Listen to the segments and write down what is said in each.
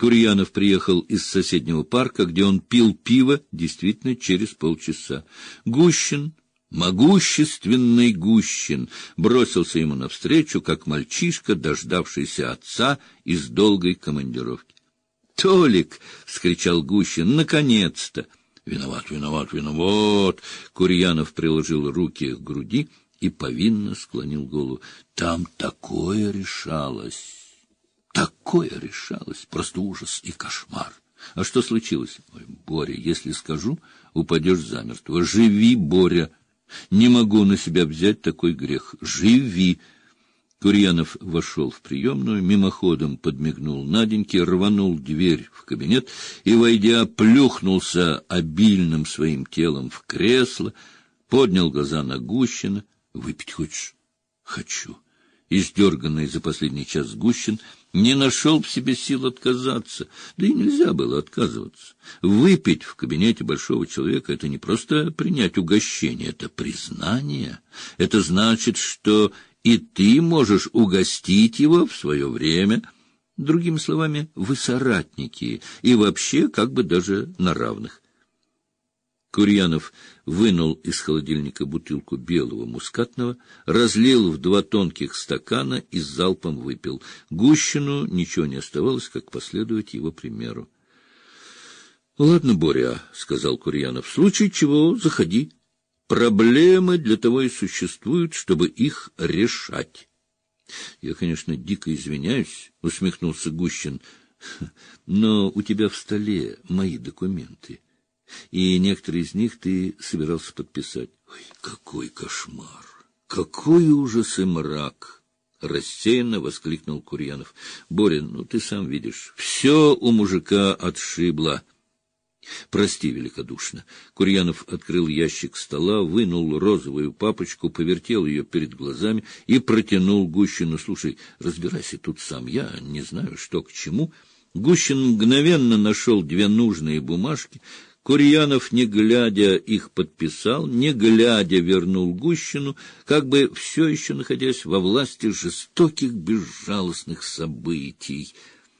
Курьянов приехал из соседнего парка, где он пил пиво, действительно, через полчаса. Гущин, могущественный Гущин, бросился ему навстречу, как мальчишка, дождавшийся отца из долгой командировки. — Толик! — вскричал Гущин. — Наконец-то! — Виноват, виноват, виноват! Курьянов приложил руки к груди и повинно склонил голову. — Там такое решалось! Такое решалось, просто ужас и кошмар. А что случилось? Ой, Боря, если скажу, упадешь замертво. Живи, Боря. Не могу на себя взять такой грех. Живи. Курьянов вошел в приемную, мимоходом подмигнул Наденьке, рванул дверь в кабинет и, войдя, плюхнулся обильным своим телом в кресло, поднял глаза на Гущина. — Выпить хочешь? — Хочу. Издерганный за последний час Гущин не нашел в себе сил отказаться. Да и нельзя было отказываться. Выпить в кабинете большого человека — это не просто принять угощение, это признание. Это значит, что и ты можешь угостить его в свое время. Другими словами, вы соратники, и вообще как бы даже на равных. Курьянов вынул из холодильника бутылку белого мускатного, разлил в 2 тонких стакана и залпом выпил. Гущину ничего не оставалось, как последовать его примеру. — Ладно, Боря, — сказал Курьянов, — в случае чего заходи. Проблемы для того и существуют, чтобы их решать. — Я, конечно, дико извиняюсь, — усмехнулся Гущин, — но у тебя в столе мои документы. И некоторые из них ты собирался подписать. Ой, какой кошмар! Какой ужас и мрак! Рассеянно воскликнул Курьянов. Боря, ну ты сам видишь, все у мужика отшибло. Прости великодушно. Курьянов открыл ящик стола, вынул розовую папочку, повертел ее перед глазами и протянул Гущину. Слушай, разбирайся тут сам, я не знаю, что к чему. Гущин мгновенно нашел 2 нужные бумажки. Курьянов, не глядя, их подписал, не глядя, вернул Гущину, как бы все еще находясь во власти жестоких, безжалостных событий.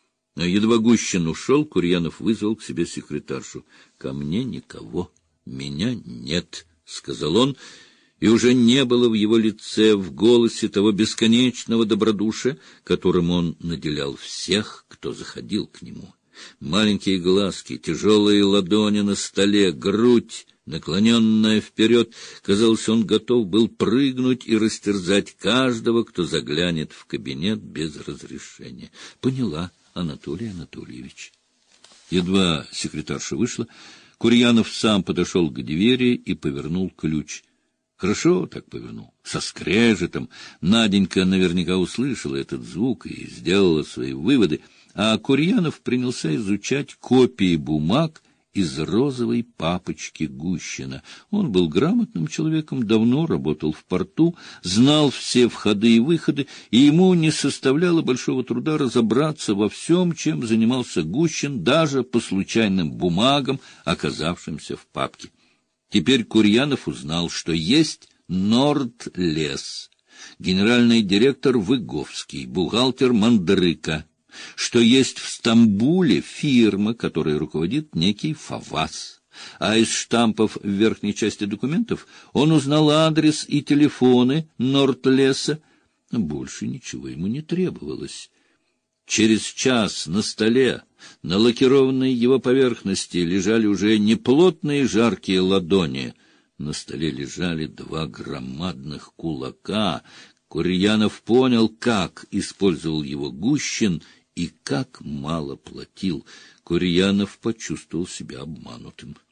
Едва Гущин ушел, Курьянов вызвал к себе секретаршу. — Ко мне никого, меня нет, — сказал он, и уже не было в его лице, в голосе того бесконечного добродушия, которым он наделял всех, кто заходил к нему. Маленькие глазки, тяжелые ладони на столе, грудь, наклоненная вперед. Казалось, он готов был прыгнуть и растерзать каждого, кто заглянет в кабинет без разрешения. Поняла, Анатолий Анатольевич. Едва секретарша вышла, Курьянов сам подошел к двери и повернул ключ. Хорошо так повернул, со скрежетом. Наденька наверняка услышала этот звук и сделала свои выводы, а Курьянов принялся изучать копии бумаг из розовой папочки Гущина. Он был грамотным человеком, давно работал в порту, знал все входы и выходы, и ему не составляло большого труда разобраться во всем, чем занимался Гущин, даже по случайным бумагам, оказавшимся в папке. Теперь Курьянов узнал, что есть Нордлес, генеральный директор Выговский, бухгалтер Мандрыка, что есть в Стамбуле фирма, которой руководит некий Фавас. А из штампов в верхней части документов он узнал адрес и телефоны Нордлеса. Больше ничего ему не требовалось. Через час на столе, на лакированной его поверхности, лежали уже не плотные жаркие ладони. На столе лежали 2 громадных кулака. Курьянов понял, как использовал его Гущин и как мало платил. Курьянов почувствовал себя обманутым.